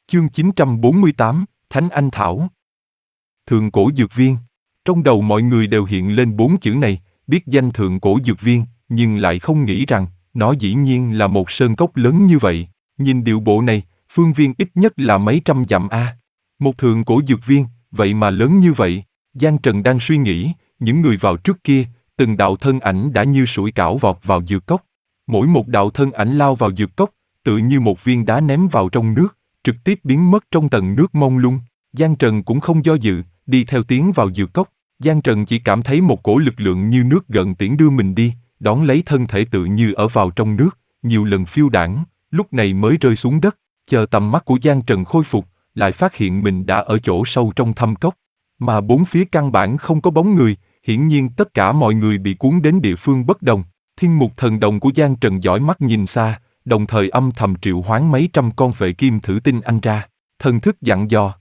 Chương 948, Thánh Anh Thảo. Thượng cổ dược viên. Trong đầu mọi người đều hiện lên 4 chữ này, biết danh thượng cổ dược viên, nhưng lại không nghĩ rằng, nó dĩ nhiên là một sơn cốc lớn như vậy. Nhìn điệu bộ này, phương viên ít nhất là mấy trăm dặm a. Một thượng cổ dược viên, vậy mà lớn như vậy. Giang Trần đang suy nghĩ, những người vào trước kia, từng đạo thân ảnh đã như sủi cảo vọt vào dược cốc. Mỗi một đạo thân ảnh lao vào dược cốc, tựa như một viên đá ném vào trong nước, trực tiếp biến mất trong tầng nước mông lung. Giang Trần cũng không do dự, đi theo tiến vào dược cốc. Giang Trần chỉ cảm thấy một cổ lực lượng như nước gợn tiễn đưa mình đi, đón lấy thân thể tự như ở vào trong nước, nhiều lần phiêu đãng, lúc này mới rơi xuống đất. Chờ tầm mắt của Giang Trần khôi phục, lại phát hiện mình đã ở chỗ sâu trong thâm cốc. Mà bốn phía căn bản không có bóng người, hiển nhiên tất cả mọi người bị cuốn đến địa phương bất đồng. Thiên mục thần đồng của Giang Trần dõi mắt nhìn xa, đồng thời âm thầm triệu hoán mấy trăm con vệ kim thử tinh anh ra, thần thức dặn dò.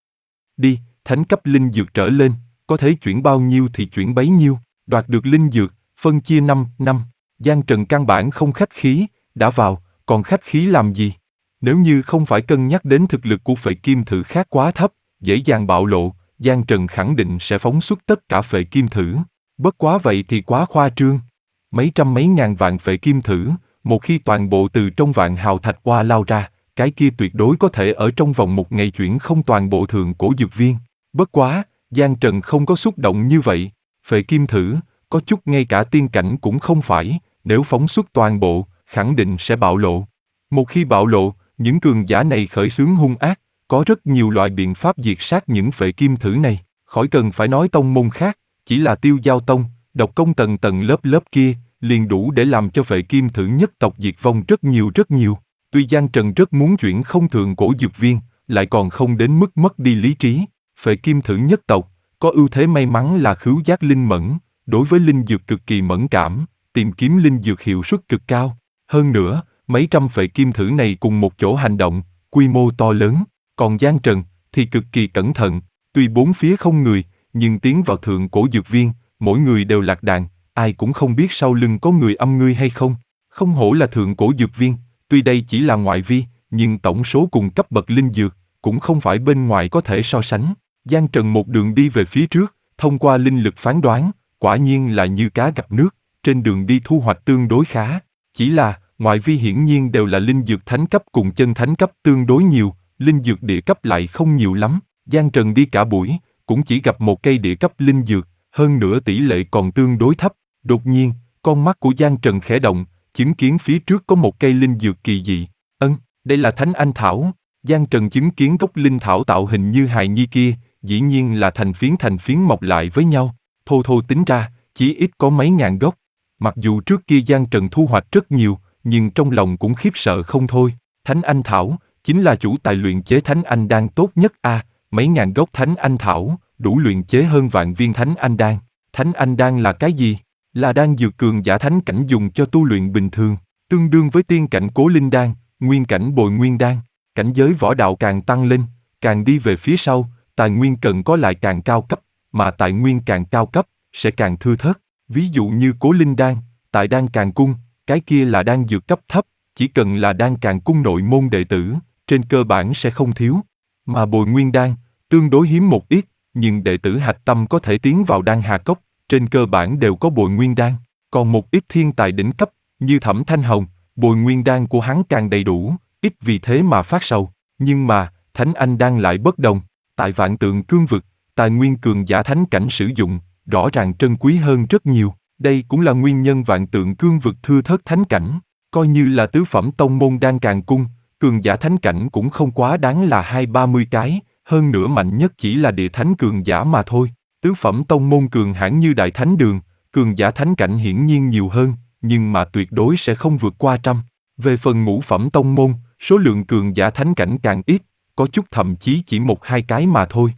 Đi, thánh cấp linh dược trở lên, có thể chuyển bao nhiêu thì chuyển bấy nhiêu, đoạt được linh dược, phân chia 5 năm. Giang Trần căn bản không khách khí, đã vào, còn khách khí làm gì? Nếu như không phải cân nhắc đến thực lực của phệ kim thử khác quá thấp, dễ dàng bạo lộ, Giang Trần khẳng định sẽ phóng xuất tất cả phệ kim thử. Bất quá vậy thì quá khoa trương. Mấy trăm mấy ngàn vạn phệ kim thử, một khi toàn bộ từ trong vạn hào thạch qua lao ra, cái kia tuyệt đối có thể ở trong vòng một ngày chuyển không toàn bộ thượng cổ dược viên. Bất quá, Giang Trần không có xúc động như vậy. Phệ kim thử, có chút ngay cả tiên cảnh cũng không phải, nếu phóng xuất toàn bộ, khẳng định sẽ bạo lộ. Một khi bạo lộ, những cường giả này khởi xướng hung ác, có rất nhiều loại biện pháp diệt sát những phệ kim thử này. Khỏi cần phải nói tông môn khác, chỉ là Tiêu Giao Tông, độc công tầng tầng lớp lớp kia, liền đủ để làm cho phệ kim thử nhất tộc diệt vong rất nhiều rất nhiều. Tuy Giang Trần rất muốn chuyển không thượng cổ dược viên, lại còn không đến mức mất đi lý trí. Phệ kim thử nhất tộc, có ưu thế may mắn là khứu giác linh mẫn, đối với linh dược cực kỳ mẫn cảm, tìm kiếm linh dược hiệu suất cực cao. Hơn nữa, mấy trăm phệ kim thử này cùng một chỗ hành động, quy mô to lớn. Còn Giang Trần thì cực kỳ cẩn thận, tuy bốn phía không người, nhưng tiến vào thượng cổ dược viên, mỗi người đều lạc đàn, ai cũng không biết sau lưng có người âm ngươi hay không. Không hổ là thượng cổ dược viên, tuy đây chỉ là ngoại vi, nhưng tổng số cùng cấp bậc linh dược, cũng không phải bên ngoài có thể so sánh. Giang Trần một đường đi về phía trước, thông qua linh lực phán đoán, quả nhiên là như cá gặp nước, trên đường đi thu hoạch tương đối khá. Chỉ là, ngoại vi hiển nhiên đều là linh dược thánh cấp cùng chân thánh cấp tương đối nhiều, linh dược địa cấp lại không nhiều lắm. Giang Trần đi cả buổi, cũng chỉ gặp một cây địa cấp linh dược, hơn nữa tỷ lệ còn tương đối thấp. Đột nhiên, con mắt của Giang Trần khẽ động, chứng kiến phía trước có một cây linh dược kỳ dị. Đây là Thánh Anh Thảo. Giang Trần chứng kiến gốc linh thảo tạo hình như hài nhi kia, dĩ nhiên là thành phiến mọc lại với nhau. Thô thô tính ra, chỉ ít có mấy ngàn gốc. Mặc dù trước kia Giang Trần thu hoạch rất nhiều, nhưng trong lòng cũng khiếp sợ không thôi. Thánh Anh Thảo, chính là chủ tài luyện chế Thánh Anh Đan tốt nhất a. Mấy ngàn gốc Thánh Anh Thảo, đủ luyện chế hơn vạn viên Thánh Anh Đan. Thánh Anh Đan là cái gì? Là đan dược cường giả thánh cảnh dùng cho tu luyện bình thường, tương đương với tiên cảnh Cố Linh Đan, nguyên cảnh Bồi Nguyên Đan. Cảnh giới võ đạo càng tăng lên, càng đi về phía sau, tài nguyên cần có lại càng cao cấp, mà tài nguyên càng cao cấp, sẽ càng thưa thớt. Ví dụ như Cố Linh Đan, tại Đan Càn Cung, cái kia là đan dược cấp thấp, chỉ cần là Đan Càn Cung nội môn đệ tử, trên cơ bản sẽ không thiếu. Mà Bồi Nguyên Đan, tương đối hiếm một ít, nhưng đệ tử hạch tâm có thể tiến vào Đan Hà Cốc, trên cơ bản đều có Bồi Nguyên Đan. Còn một ít thiên tài đỉnh cấp, như Thẩm Thanh Hồng, Bồi Nguyên Đan của hắn càng đầy đủ, ít vì thế mà phát sầu. Nhưng mà, Thánh Anh Đan lại bất đồng. Tại Vạn Tượng Cương Vực, tài nguyên cường giả thánh cảnh sử dụng, rõ ràng trân quý hơn rất nhiều. Đây cũng là nguyên nhân Vạn Tượng Cương Vực thưa thớt thánh cảnh. Coi như là tứ phẩm tông môn Đan Càn Cung, cường giả thánh cảnh cũng không quá đáng là 20-30 cái, hơn nữa mạnh nhất chỉ là địa thánh cường giả mà thôi. Tứ phẩm tông môn cường hãn như Đại Thánh Đường, cường giả thánh cảnh hiển nhiên nhiều hơn, nhưng mà tuyệt đối sẽ không vượt qua 100. Về phần ngũ phẩm tông môn, số lượng cường giả thánh cảnh càng ít, có chút thậm chí chỉ 1-2 cái mà thôi.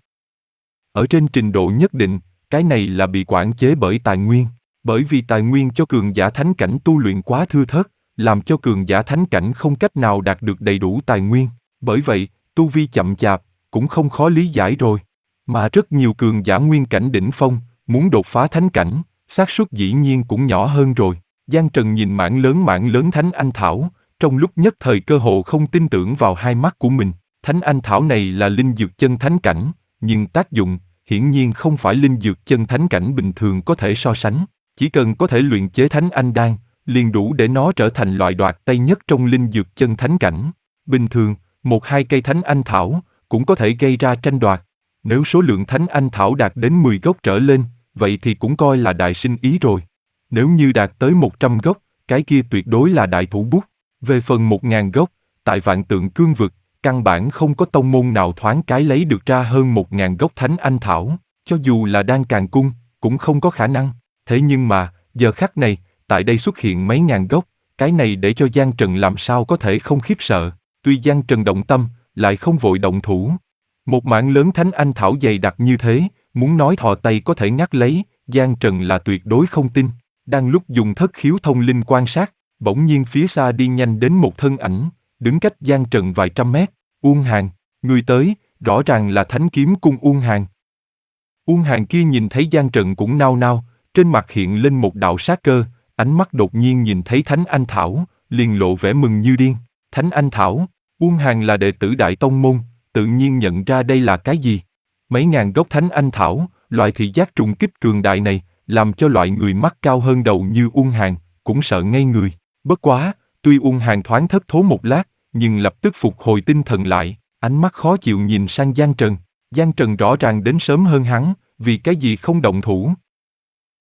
Ở trên trình độ nhất định, cái này là bị quản chế bởi tài nguyên, bởi vì tài nguyên cho cường giả thánh cảnh tu luyện quá thưa thớt, làm cho cường giả thánh cảnh không cách nào đạt được đầy đủ tài nguyên, bởi vậy, tu vi chậm chạp, cũng không khó lý giải rồi. Mà rất nhiều cường giả nguyên cảnh đỉnh phong, muốn đột phá thánh cảnh, xác suất dĩ nhiên cũng nhỏ hơn rồi. Giang Trần nhìn mảng lớn Thánh Anh Thảo, trong lúc nhất thời cơ hồ không tin tưởng vào hai mắt của mình. Thánh Anh Thảo này là linh dược chân thánh cảnh, nhưng tác dụng, hiển nhiên không phải linh dược chân thánh cảnh bình thường có thể so sánh. Chỉ cần có thể luyện chế Thánh Anh Đan, liền đủ để nó trở thành loại đoạt tay nhất trong linh dược chân thánh cảnh. Bình thường, 1-2 cây Thánh Anh Thảo cũng có thể gây ra tranh đoạt. Nếu số lượng Thánh Anh Thảo đạt đến 10 gốc trở lên, vậy thì cũng coi là đại sinh ý rồi. Nếu như đạt tới 100 gốc, cái kia tuyệt đối là đại thủ bút. Về phần 1000 gốc, tại Vạn Tượng Cương vực, căn bản không có tông môn nào thoáng cái lấy được ra hơn 1000 gốc Thánh Anh Thảo, cho dù là Đan Càn Cung, cũng không có khả năng. Thế nhưng mà, giờ khắc này, tại đây xuất hiện mấy ngàn gốc, cái này để cho Giang Trần làm sao có thể không khiếp sợ. Tuy Giang Trần động tâm, lại không vội động thủ. Một mảng lớn Thánh Anh Thảo dày đặc như thế, muốn nói thò tay có thể ngắt lấy, Giang Trần là tuyệt đối không tin. Đang lúc dùng thất khiếu thông linh quan sát, bỗng nhiên phía xa đi nhanh đến một thân ảnh, đứng cách Giang Trần vài trăm mét. Uông Hàn, người tới, rõ ràng là Thánh Kiếm Cung Uông Hàn. Uông Hàn kia nhìn thấy Giang Trần cũng nao nao, trên mặt hiện lên một đạo sát cơ, ánh mắt đột nhiên nhìn thấy Thánh Anh Thảo, liền lộ vẻ mừng như điên. Thánh Anh Thảo, Uông Hàn là đệ tử Đại Tông Môn, tự nhiên nhận ra đây là cái gì. Mấy ngàn gốc Thánh Anh Thảo, loại thị giác trùng kích cường đại này, làm cho loại người mắt cao hơn đầu như Uông Hàn, cũng sợ ngây người. Bất quá, tuy Uông Hàn thoáng thất thố một lát, nhưng lập tức phục hồi tinh thần lại, ánh mắt khó chịu nhìn sang Giang Trần. Giang Trần rõ ràng đến sớm hơn hắn, vì cái gì không động thủ.